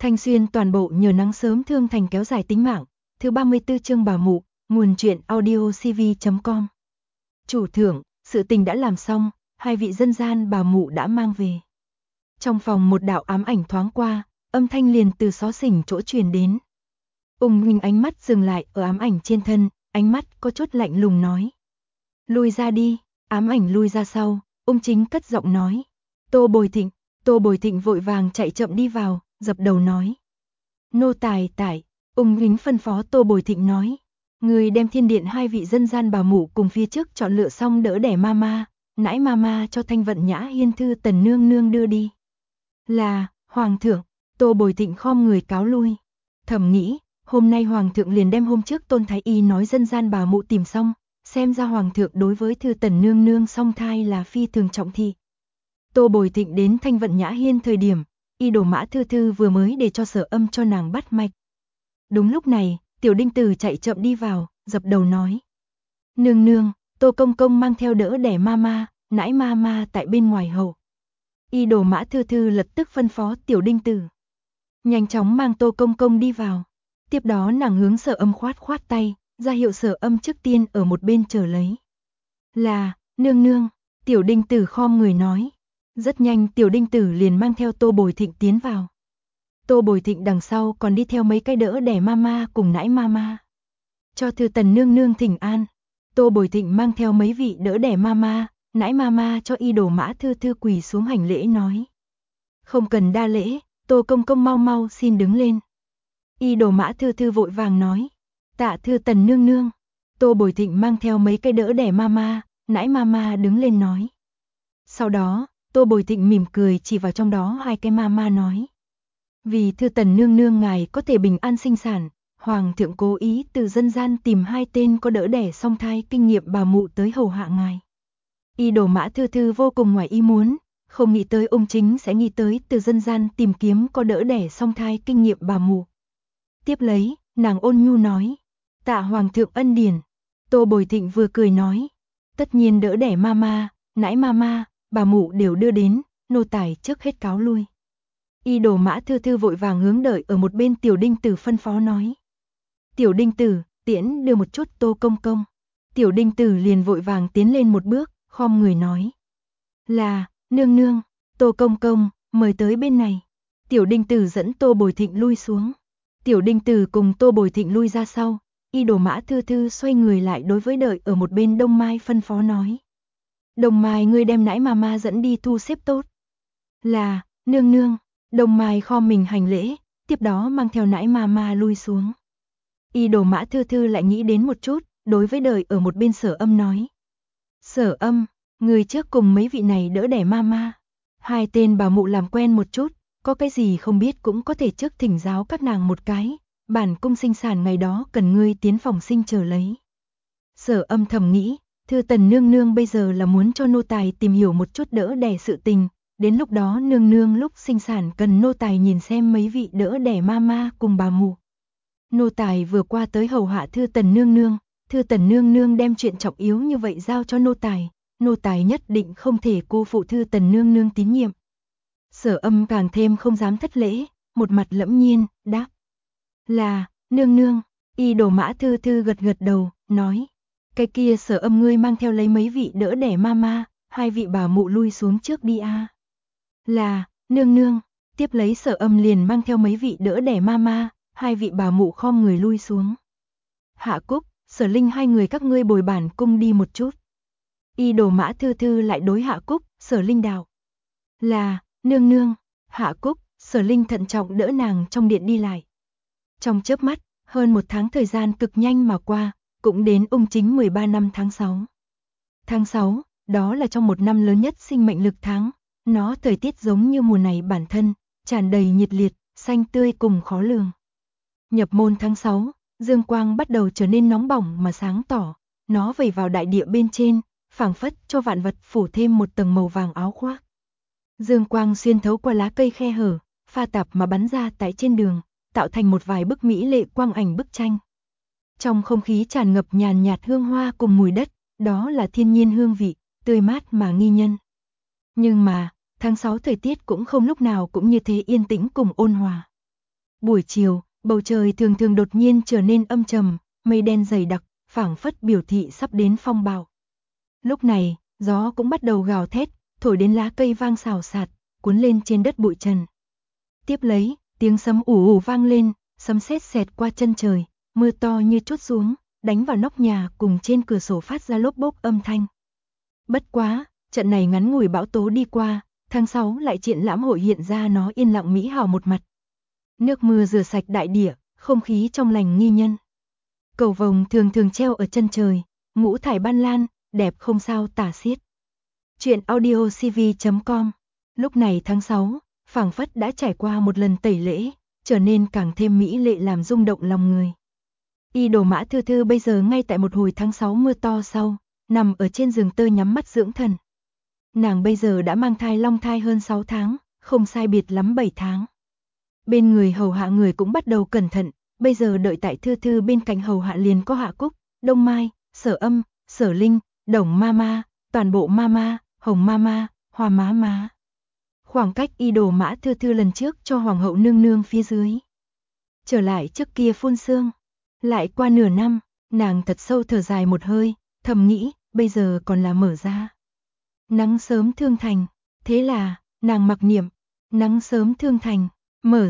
Thanh Xuyên toàn bộ nhờ nắng sớm thương thành kéo dài tính mạng. Thứ 34 chương bà mụ, nguồn truyện audiocv.com. Chủ thưởng, sự tình đã làm xong, hai vị dân gian bà mụ đã mang về. Trong phòng một đạo ám ảnh thoáng qua, âm thanh liền từ xó xỉnh chỗ truyền đến. Huynh ánh mắt dừng lại ở ám ảnh trên thân, ánh mắt có chút lạnh lùng nói. Lui ra đi, ám ảnh lui ra sau, Chính cất giọng nói. Tô Bồi Thịnh vội vàng chạy chậm đi vào, dập đầu nói. Nô tài tại, Huynh phân phó Tô Bồi Thịnh nói. Người đem thiên điện hai vị dân gian bà mụ cùng phía trước chọn lựa xong đỡ đẻ mama, nãi mama cho Thanh Vận Nhã Hiên Thư Tần nương nương đưa đi. Là, Hoàng thượng, Tô Bồi Thịnh khom người cáo lui. Thầm nghĩ, hôm nay Hoàng thượng liền đem hôm trước Tôn Thái Y nói dân gian bà mụ tìm xong, xem ra Hoàng thượng đối với Thư Tần nương nương song thai là phi thường trọng thị. Tô Bồi Thịnh đến Thanh Vận Nhã Hiên thời điểm, Y Đồ Mã Thư Thư vừa mới để cho Sở Âm cho nàng bắt mạch. Đúng lúc này, Tiểu Đinh Tử chạy chậm đi vào, dập đầu nói. Nương nương, Tô Công Công mang theo đỡ đẻ mama, nãi mama tại bên ngoài hầu. Y Đồ Mã Thư Thư lập tức phân phó Tiểu Đinh Tử. Nhanh chóng mang Tô Công Công đi vào. Tiếp đó nàng hướng Sở Âm khoát tay, ra hiệu Sở Âm trước tiên ở một bên chờ lấy. Là, nương nương, Tiểu Đinh Tử khom người nói. Rất nhanh Tiểu Đinh Tử liền mang theo Tô Bồi Thịnh tiến vào. Tô Bồi Thịnh đằng sau còn đi theo mấy cái đỡ đẻ mama cùng nãi mama. Cho Thư Tần nương nương thỉnh an. Tô Bồi Thịnh mang theo mấy vị đỡ đẻ mama, nãi mama cho Y Đồ Mã Thư Thư quỳ xuống hành lễ nói. Không cần đa lễ, Tô Công Công mau xin đứng lên. Y Đồ Mã Thư Thư vội vàng nói. Tạ Thư Tần nương nương. Tô Bồi Thịnh mang theo mấy cái đỡ đẻ mama, nãi mama đứng lên nói. Sau đó, Tô Bồi Thịnh mỉm cười chỉ vào trong đó hai cái mama nói. Vì Thư Tần nương nương ngài có thể bình an sinh sản, Hoàng thượng cố ý từ dân gian tìm hai tên có đỡ đẻ song thai kinh nghiệm bà mụ tới hầu hạ ngài. Y Đồ Mã Thư Thư vô cùng ngoài ý muốn, không nghĩ tới Chính sẽ nghĩ tới từ dân gian tìm kiếm có đỡ đẻ song thai kinh nghiệm bà mụ. Tiếp lấy, nàng ôn nhu nói. Tạ Hoàng thượng ân điển. Tô Bồi Thịnh vừa cười nói. Tất nhiên đỡ đẻ mama, nãi mama, bà mụ đều đưa đến, nô tài trước hết cáo lui. Y Đồ Mã Thư Thư vội vàng hướng đợi ở một bên Tiểu Đinh Tử phân phó nói. Tiểu Đinh Tử, tiễn đưa một chút Tô Công Công. Tiểu Đinh Tử liền vội vàng tiến lên một bước, khom người nói. Là, nương nương, Tô Công Công, mời tới bên này. Tiểu Đinh Tử dẫn Tô Bồi Thịnh lui xuống. Tiểu Đinh Tử cùng Tô Bồi Thịnh lui ra sau, Y Đồ Mã Thư Thư xoay người lại đối với đợi ở một bên Đông Mai phân phó nói. Đông Mai ngươi đem nãi mama dẫn đi thu xếp tốt. Là, nương nương. Đông Mai khom mình hành lễ, tiếp đó mang theo nãi mama lui xuống. Y Đồ Mã Thư Thư lại nghĩ đến một chút, đối với đợi ở một bên Sở Âm nói. Sở Âm, người trước cùng mấy vị này đỡ đẻ mama. Hai tên bà mụ làm quen một chút, có cái gì không biết cũng có thể trước thỉnh giáo các nàng một cái, bản cung sinh sản ngày đó cần ngươi tiến phòng sinh chờ lấy. Sở Âm thầm nghĩ, Thư Tần nương nương bây giờ là muốn cho nô tài tìm hiểu một chút đỡ đẻ sự tình. Đến lúc đó nương nương lúc sinh sản cần nô tài nhìn xem mấy vị đỡ đẻ mama cùng bà mụ. Nô tài vừa qua tới hầu hạ Thư Tần nương nương đem chuyện trọng yếu như vậy giao cho nô tài nhất định không thể cô phụ Thư Tần nương nương tín nhiệm. Sở Âm càng thêm không dám thất lễ, một mặt lẫm nhiên, đáp. Là, nương nương. Y Đồ Mã Thư Thư gật đầu, nói. Cái kia Sở Âm ngươi mang theo lấy mấy vị đỡ đẻ mama, hai vị bà mụ lui xuống trước đi a. Là, nương nương. Tiếp lấy Sở Âm liền mang theo mấy vị đỡ đẻ mama, hai vị bà mụ khom người lui xuống. Hạ Cúc, Sở Linh hai người các ngươi bồi bản cung đi một chút. Y Đồ Mã Thư Thư lại đối Hạ Cúc, Sở Linh đạo. Là, nương nương. Hạ Cúc, Sở Linh thận trọng đỡ nàng trong điện đi lại. Trong chớp mắt, hơn một tháng thời gian cực nhanh mà qua, cũng đến Chính 13 năm tháng 6. Tháng 6, đó là trong một năm lớn nhất sinh mệnh lực tháng. Nó thời tiết giống như mùa này bản thân, tràn đầy nhiệt liệt, xanh tươi cùng khó lường. Nhập môn tháng 6, dương quang bắt đầu trở nên nóng bỏng mà sáng tỏ, nó vẩy vào đại địa bên trên, phảng phất cho vạn vật phủ thêm một tầng màu vàng áo khoác. Dương quang xuyên thấu qua lá cây khe hở, pha tạp mà bắn ra tại trên đường, tạo thành một vài bức mỹ lệ quang ảnh bức tranh. Trong không khí tràn ngập nhàn nhạt hương hoa cùng mùi đất, đó là thiên nhiên hương vị, tươi mát mà nghi nhân. Nhưng mà, tháng 6 thời tiết cũng không lúc nào cũng như thế yên tĩnh cùng ôn hòa. Buổi chiều, bầu trời thường thường đột nhiên trở nên âm trầm, mây đen dày đặc, phảng phất biểu thị sắp đến phong bạo. Lúc này, gió cũng bắt đầu gào thét, thổi đến lá cây vang xào xạc, cuốn lên trên đất bụi trần. Tiếp lấy, tiếng sấm ù ù vang lên, sấm sét xẹt qua chân trời, mưa to như trút xuống, đánh vào nóc nhà cùng trên cửa sổ phát ra lốp bốp âm thanh. Bất quá, trận này ngắn ngủi bão tố đi qua, tháng 6 lại triển lãm hội hiện ra nó yên lặng mỹ hào một mặt. Nước mưa rửa sạch đại địa, không khí trong lành nghi nhân. Cầu vồng thường thường treo ở chân trời, ngũ thải ban lan, đẹp không sao tả xiết. Chuyện audio cv.com. Lúc này tháng 6, phảng phất đã trải qua một lần tẩy lễ, trở nên càng thêm mỹ lệ làm rung động lòng người. Y Đồ Mã Thư Thư bây giờ ngay tại một hồi tháng 6 mưa to sau, nằm ở trên giường tơ nhắm mắt dưỡng thần. Nàng bây giờ đã mang thai long thai hơn 6 tháng, không sai biệt lắm 7 tháng. Bên người hầu hạ người cũng bắt đầu cẩn thận, bây giờ đợi tại Thư Thư bên cạnh hầu hạ liền có Hạ Cúc, Đông Mai, Sở Âm, Sở Linh, Đồng Mama, toàn bộ Mama, Hồng Mama, Hoa Má Má. Khoảng cách Y Đồ Mã Thư Thư lần trước cho Hoàng hậu nương nương phía dưới. Trở lại trước kia phun sương. Lại qua nửa năm, nàng thật sâu thở dài một hơi, thầm nghĩ, bây giờ còn là mở ra. Nắng sớm thương thành, thế là, nàng mặc niệm, nắng sớm thương thành, mở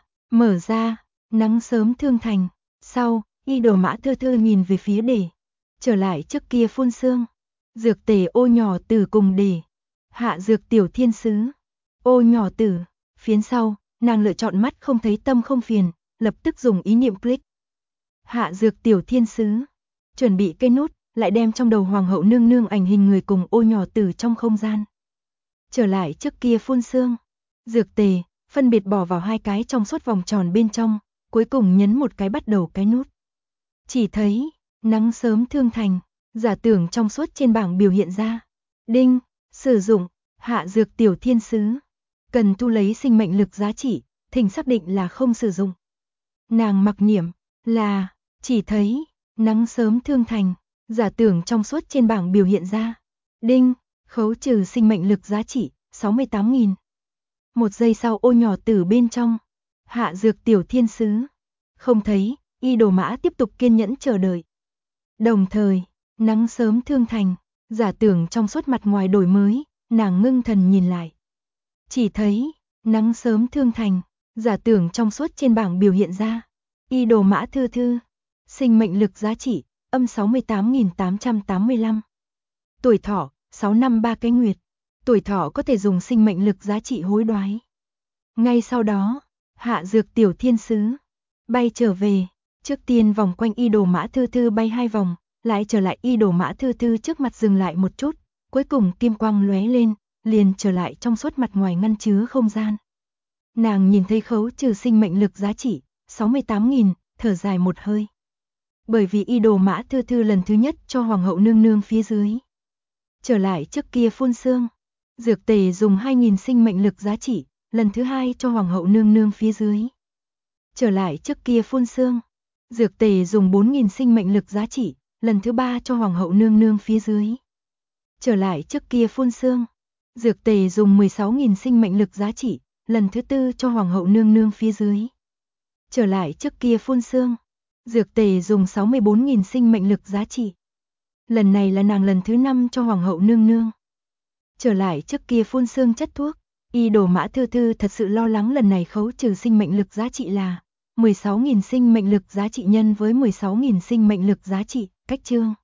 ra, nắng sớm thương thành. Sau, Y Đồ Mã Thư Thư nhìn về phía đề, trở lại trước kia phun sương. Dược tề ô nhỏ tử cùng đề, hạ dược tiểu thiên sứ, ô nhỏ tử. Phiến sau, nàng lựa chọn mắt không thấy tâm không phiền, lập tức dùng ý niệm click. Hạ dược tiểu thiên sứ, chuẩn bị cây nút, lại đem trong đầu hoàng hậu nương nương ảnh hình người cùng ô nhỏ tử trong không gian. Trở lại trước kia phun sương, dược tề, phân biệt bỏ vào 2 cái trong suốt vòng tròn bên trong, cuối cùng nhấn một cái bắt đầu cái nút. Chỉ thấy, nắng sớm thương thành, giả tưởng trong suốt trên bảng biểu hiện ra. Đinh, sử dụng, hạ dược tiểu thiên sứ. Cần thu lấy sinh mệnh lực giá trị, thỉnh xác định là không sử dụng. Nàng mặc niệm, là, chỉ thấy, nắng sớm thương thành, giả tưởng trong suốt trên bảng biểu hiện ra. Đinh, khấu trừ sinh mệnh lực giá trị, 68.000. 1 giây sau ô nhỏ tử bên trong, hạ dược tiểu thiên sứ. Không thấy, Y Đồ Mã tiếp tục kiên nhẫn chờ đợi. Đồng thời, nắng sớm thương thành, giả tưởng trong suốt mặt ngoài đổi mới, nàng ngưng thần nhìn lại. Chỉ thấy, nắng sớm thương thành, giả tưởng trong suốt trên bảng biểu hiện ra. Y Đồ Mã Thư Thư, sinh mệnh lực giá trị, âm 68.885. Tuổi thọ, 6 năm 3 cái nguyệt. Tuổi thọ có thể dùng sinh mệnh lực giá trị hối đoái. Ngay sau đó, hạ dược tiểu thiên sứ, bay trở về, trước tiên vòng quanh Y Đồ Mã Thư Thư bay 2 vòng, lại trở lại Y Đồ Mã Thư Thư trước mặt dừng lại một chút, cuối cùng kim quang lóe lên, liền trở lại trong suốt mặt ngoài ngăn chứa không gian. Nàng nhìn thấy khấu trừ sinh mệnh lực giá trị, 68.000, thở dài một hơi. Bởi vì Y Đồ Mã Thư Thư lần thứ nhất cho Hoàng hậu nương nương phía dưới. Trở lại trước kia phun sương, dược tề dùng 2.000 sinh mệnh lực giá trị, lần thứ 2 cho Hoàng hậu nương nương phía dưới. Trở lại trước kia phun sương, dược tề dùng 4.000 sinh mệnh lực giá trị, lần thứ 3 cho Hoàng hậu nương nương phía dưới. Trở lại trước kia phun sương, dược tề dùng 16.000 sinh mệnh lực giá trị, lần thứ 4 cho Hoàng hậu nương nương phía dưới. Trở lại trước kia phun sương, dược tề dùng 64.000 sinh mệnh lực giá trị. Lần này là nàng lần thứ 5 cho Hoàng hậu nương nương. Trở lại trước kia phun sương chất thuốc, Y Đồ Mã Thư Thư thật sự lo lắng lần này khấu trừ sinh mệnh lực giá trị là 16.000 sinh mệnh lực giá trị nhân với 16.000 sinh mệnh lực giá trị, cách chương.